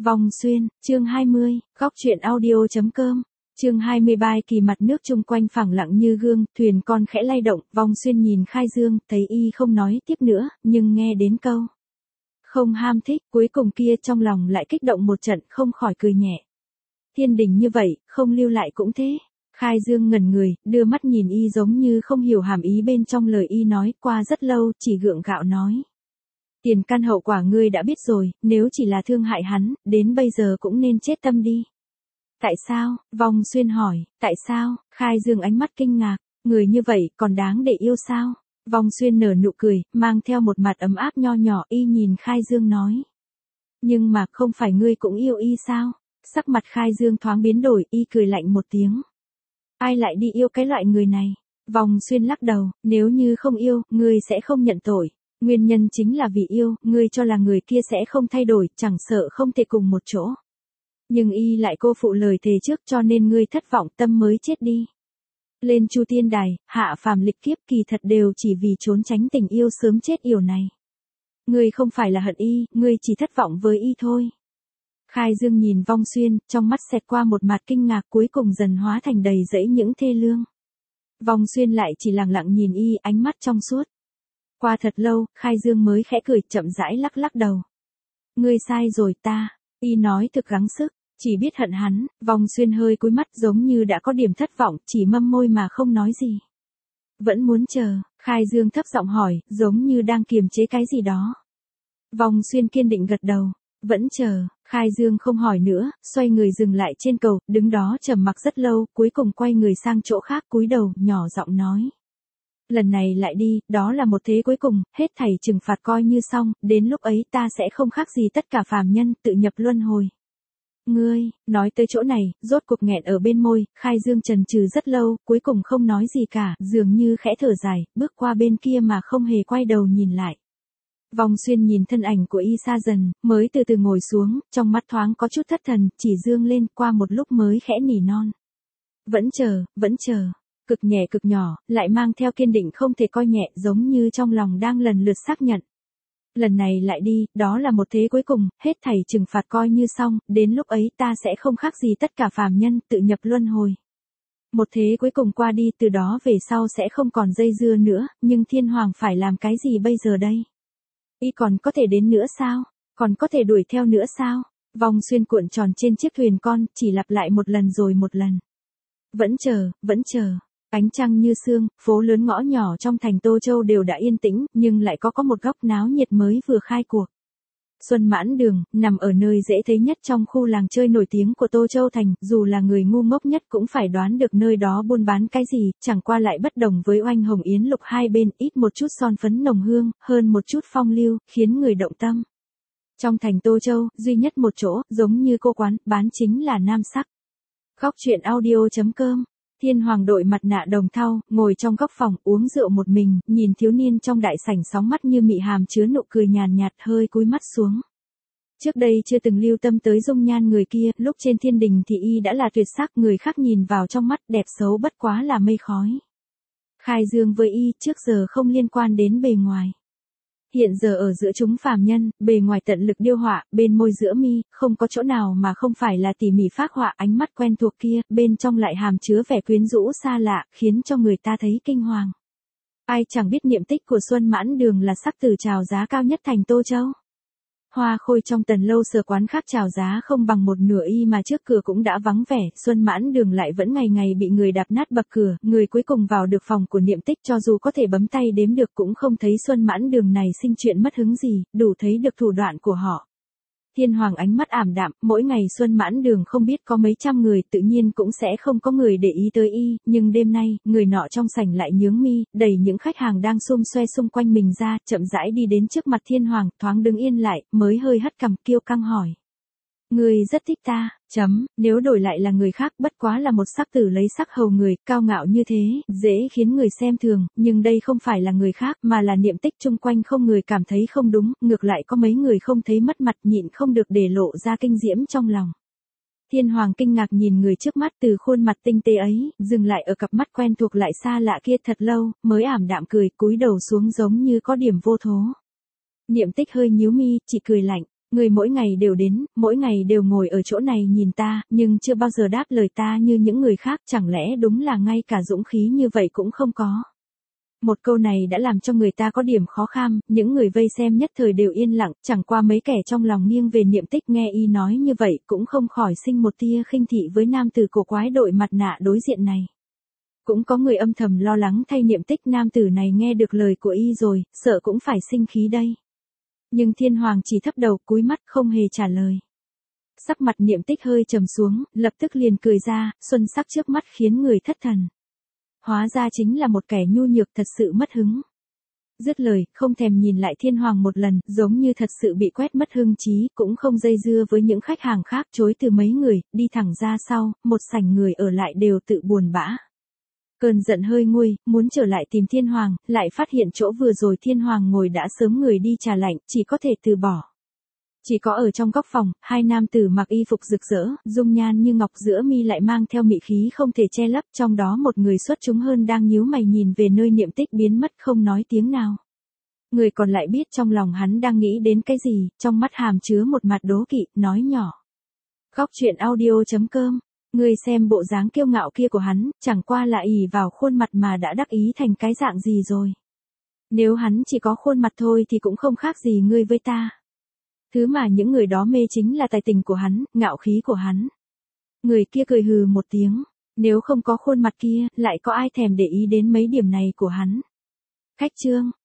Vong Xuyên, chương 20, góc truyện audio.com. Chương 23 kỳ mặt nước chung quanh phẳng lặng như gương, thuyền con khẽ lay động, Vong Xuyên nhìn Khai Dương, thấy y không nói tiếp nữa, nhưng nghe đến câu không ham thích, cuối cùng kia trong lòng lại kích động một trận, không khỏi cười nhẹ. Thiên đình như vậy, không lưu lại cũng thế. Khai Dương ngẩn người, đưa mắt nhìn y giống như không hiểu hàm ý bên trong lời y nói, qua rất lâu, chỉ gượng gạo nói. Tiền căn hậu quả ngươi đã biết rồi, nếu chỉ là thương hại hắn, đến bây giờ cũng nên chết tâm đi. Tại sao? Vong Xuyên hỏi, tại sao? Khai Dương ánh mắt kinh ngạc, người như vậy còn đáng để yêu sao? Vong Xuyên nở nụ cười, mang theo một mặt ấm áp nho nhỏ, y nhìn Khai Dương nói. Nhưng mà không phải ngươi cũng yêu y sao? Sắc mặt Khai Dương thoáng biến đổi, y cười lạnh một tiếng. Ai lại đi yêu cái loại người này? Vong Xuyên lắc đầu, nếu như không yêu, ngươi sẽ không nhận tội. Nguyên nhân chính là vì yêu, ngươi cho là người kia sẽ không thay đổi, chẳng sợ không thể cùng một chỗ. Nhưng y lại cô phụ lời thề trước cho nên ngươi thất vọng tâm mới chết đi. Lên Chu Tiên Đài, hạ phàm lịch kiếp kỳ thật đều chỉ vì trốn tránh tình yêu sớm chết yểu này. Ngươi không phải là hận y, ngươi chỉ thất vọng với y thôi. Khai Dương nhìn Vong Xuyên, trong mắt xẹt qua một mặt kinh ngạc cuối cùng dần hóa thành đầy dẫy những thê lương. Vong Xuyên lại chỉ lặng lặng nhìn y, ánh mắt trong suốt. Qua thật lâu, Khai Dương mới khẽ cười, chậm rãi lắc lắc đầu. Ngươi sai rồi ta, y nói thực gắng sức, chỉ biết hận hắn. Vong Xuyên hơi cúi mắt giống như đã có điểm thất vọng, chỉ mâm môi mà không nói gì. Vẫn muốn chờ, Khai Dương thấp giọng hỏi, giống như đang kiềm chế cái gì đó. Vong Xuyên kiên định gật đầu, vẫn chờ. Khai Dương không hỏi nữa, xoay người dừng lại trên cầu, đứng đó trầm mặc rất lâu, cuối cùng quay người sang chỗ khác cúi đầu, nhỏ giọng nói. Lần này lại đi, đó là một thế cuối cùng, hết thảy trừng phạt coi như xong, đến lúc ấy ta sẽ không khác gì tất cả phàm nhân, tự nhập luân hồi. Ngươi, nói tới chỗ này, rốt cuộc nghẹn ở bên môi, Khai Dương chần chừ rất lâu, cuối cùng không nói gì cả, dường như khẽ thở dài, bước qua bên kia mà không hề quay đầu nhìn lại. Vong Xuyên nhìn thân ảnh của y xa dần, mới từ từ ngồi xuống, trong mắt thoáng có chút thất thần, chỉ dương lên, qua một lúc mới khẽ nỉ non. Vẫn chờ. Cực nhẹ cực nhỏ, lại mang theo kiên định không thể coi nhẹ, giống như trong lòng đang lần lượt xác nhận. Lần này lại đi, đó là một thế cuối cùng, hết thảy trừng phạt coi như xong, đến lúc ấy ta sẽ không khác gì tất cả phàm nhân, tự nhập luân hồi. Một thế cuối cùng qua đi, từ đó về sau sẽ không còn dây dưa nữa, nhưng Thiên Hoàng phải làm cái gì bây giờ đây? Y còn có thể đến nữa sao? Còn có thể đuổi theo nữa sao? Vong Xuyên cuộn tròn trên chiếc thuyền con, chỉ lặp lại một lần rồi một lần. Vẫn chờ. Ánh trăng như sương, phố lớn ngõ nhỏ trong thành Tô Châu đều đã yên tĩnh, nhưng lại có một góc náo nhiệt mới vừa khai cuộc. Xuân Mãn Đường, nằm ở nơi dễ thấy nhất trong khu làng chơi nổi tiếng của Tô Châu thành, dù là người ngu ngốc nhất cũng phải đoán được nơi đó buôn bán cái gì, chẳng qua lại bất đồng với Oanh Hồng Yến Lục hai bên, ít một chút son phấn nồng hương, hơn một chút phong lưu, khiến người động tâm. Trong thành Tô Châu, duy nhất một chỗ, giống như cô quán, bán chính là nam sắc. Góc truyện audio.com. Thiên Hoàng đội mặt nạ đồng thau, ngồi trong góc phòng, uống rượu một mình, nhìn thiếu niên trong đại sảnh sóng mắt như mị hàm chứa nụ cười nhàn nhạt, hơi cúi mắt xuống. Trước đây chưa từng lưu tâm tới dung nhan người kia, lúc trên thiên đình thì y đã là tuyệt sắc, người khác nhìn vào trong mắt đẹp xấu bất quá là mây khói. Khai Dương với y, trước giờ không liên quan đến bề ngoài. Hiện giờ ở giữa chúng phàm nhân, bề ngoài tận lực điêu họa, bên môi giữa mi, không có chỗ nào mà không phải là tỉ mỉ phác họa, ánh mắt quen thuộc kia, bên trong lại hàm chứa vẻ quyến rũ xa lạ, khiến cho người ta thấy kinh hoàng. Ai chẳng biết niệm tích của Xuân Mãn Đường là sắc tử chào giá cao nhất thành Tô Châu. Hoa khôi trong Tần Lâu sở quán khác chào giá không bằng một nửa y mà trước cửa cũng đã vắng vẻ, Xuân Mãn Đường lại vẫn ngày ngày bị người đạp nát bậc cửa, người cuối cùng vào được phòng của niệm tích cho dù có thể bấm tay đếm được cũng không thấy Xuân Mãn Đường này sinh chuyện mất hứng gì, đủ thấy được thủ đoạn của họ. Thiên Hoàng ánh mắt ảm đạm, mỗi ngày Xuân Mãn Đường không biết có mấy trăm người, tự nhiên cũng sẽ không có người để ý tới y, nhưng đêm nay, người nọ trong sảnh lại nhướng mi, đẩy những khách hàng đang xum xoe xung quanh mình ra, chậm rãi đi đến trước mặt Thiên Hoàng, thoáng đứng yên lại, mới hơi hất cằm, kiêu căng hỏi. Ngươi rất thích ta, nếu đổi lại là người khác bất quá là một sắc tử lấy sắc hầu người, cao ngạo như thế, dễ khiến người xem thường, nhưng đây không phải là người khác mà là niệm tích chung quanh không người cảm thấy không đúng, ngược lại có mấy người không thấy mất mặt nhịn không được để lộ ra kinh diễm trong lòng. Thiên Hoàng kinh ngạc nhìn người trước mắt từ khuôn mặt tinh tế ấy, dừng lại ở cặp mắt quen thuộc lại xa lạ kia thật lâu, mới ảm đạm cười, cúi đầu xuống giống như có điểm vô thố. Niệm tích hơi nhíu mi, chỉ cười lạnh. Người mỗi ngày đều đến, mỗi ngày đều ngồi ở chỗ này nhìn ta, nhưng chưa bao giờ đáp lời ta như những người khác, chẳng lẽ đúng là ngay cả dũng khí như vậy cũng không có. Một câu này đã làm cho người ta có điểm khó kham, những người vây xem nhất thời đều yên lặng, chẳng qua mấy kẻ trong lòng nghiêng về Niệm Tích nghe y nói như vậy cũng không khỏi sinh một tia khinh thị với nam tử cổ quái đội mặt nạ đối diện này. Cũng có người âm thầm lo lắng thay Niệm Tích, nam tử này nghe được lời của y rồi, sợ cũng phải sinh khí đây. Nhưng Thiên Hoàng chỉ thấp đầu cúi mắt không hề trả lời. Sắc mặt Niệm Tích hơi trầm xuống, lập tức liền cười ra, xuân sắc trước mắt khiến người thất thần. Hóa ra chính là một kẻ nhu nhược thật sự mất hứng. Dứt lời, không thèm nhìn lại Thiên Hoàng một lần, giống như thật sự bị quét mất hưng trí, cũng không dây dưa với những khách hàng khác, chối từ mấy người, đi thẳng ra sau, một sảnh người ở lại đều tự buồn bã. Cơn giận hơi nguôi, muốn trở lại tìm Thiên Hoàng, lại phát hiện chỗ vừa rồi Thiên Hoàng ngồi đã sớm người đi trà lạnh, chỉ có thể từ bỏ. Chỉ có ở trong góc phòng, hai nam tử mặc y phục rực rỡ, dung nhan như ngọc, giữa mi lại mang theo mị khí không thể che lấp, trong đó một người xuất chúng hơn đang nhíu mày nhìn về nơi Niệm Tích biến mất không nói tiếng nào. Người còn lại biết trong lòng hắn đang nghĩ đến cái gì, trong mắt hàm chứa một mặt đố kỵ, nói nhỏ. Góc truyện audio.com. Người xem bộ dáng kiêu ngạo kia của hắn, chẳng qua là ỷ vào khuôn mặt mà đã đắc ý thành cái dạng gì rồi. Nếu hắn chỉ có khuôn mặt thôi thì cũng không khác gì ngươi với ta. Thứ mà những người đó mê chính là tài tình của hắn, ngạo khí của hắn. Người kia cười hừ một tiếng, nếu không có khuôn mặt kia, lại có ai thèm để ý đến mấy điểm này của hắn. Khách chương.